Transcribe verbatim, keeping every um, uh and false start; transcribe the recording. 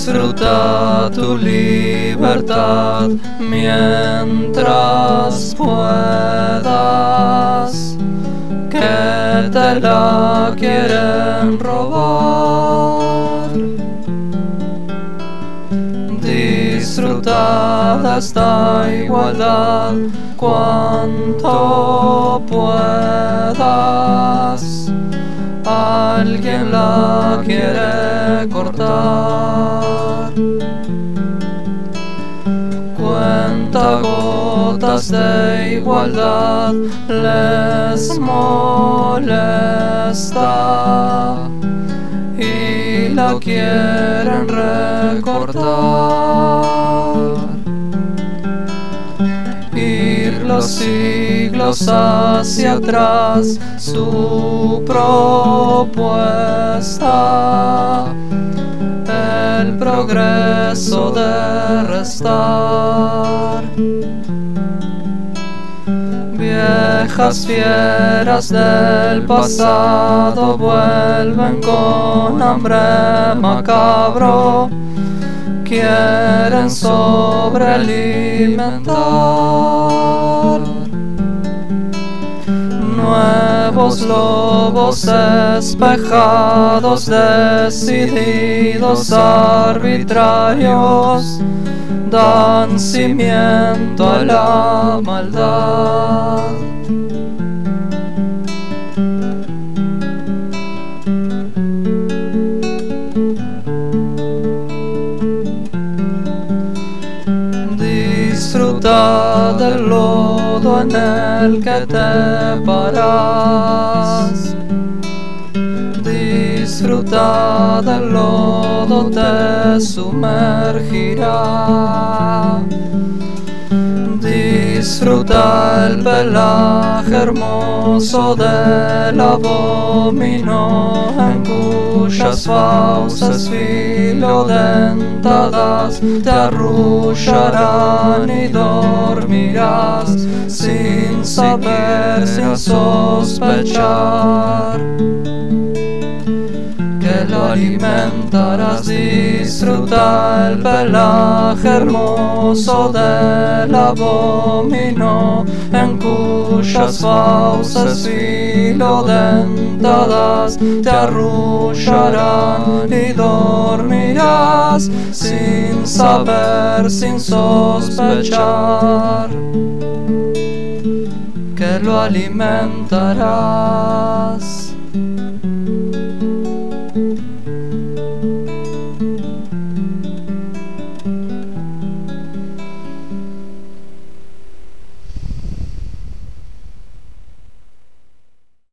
Disfruta tu libertad mientras puedas, que te la quieren robar. Disfruta de esta igualdad cuanto puedas. Alguien la quiere cortar. Cuentagotas de igualdad les molesta y la quieren recortar. Ir los siglos hacia atrás, su propuesta, el progreso de restar. Viejas fieras del pasado vuelven con hambre macabro, quieren sobrealimentar. Nuevos lobos espejados, decididos, arbitrarios, dan cimiento a la maldad. Disfruta del lodo en el que te paras. Disfruta del lodo, te sumergirá. Disfruta el pelaje hermoso del abomino, en cuyas fauces filodentadas te arrullarán y dormirás sin saber, sin sospechar que lo alimentarás. Disfruta el pelaje hermoso del abomino, en cuyas fauces filodentadas te arrullarán y dormirás sin saber, sin sospechar que lo alimentarás.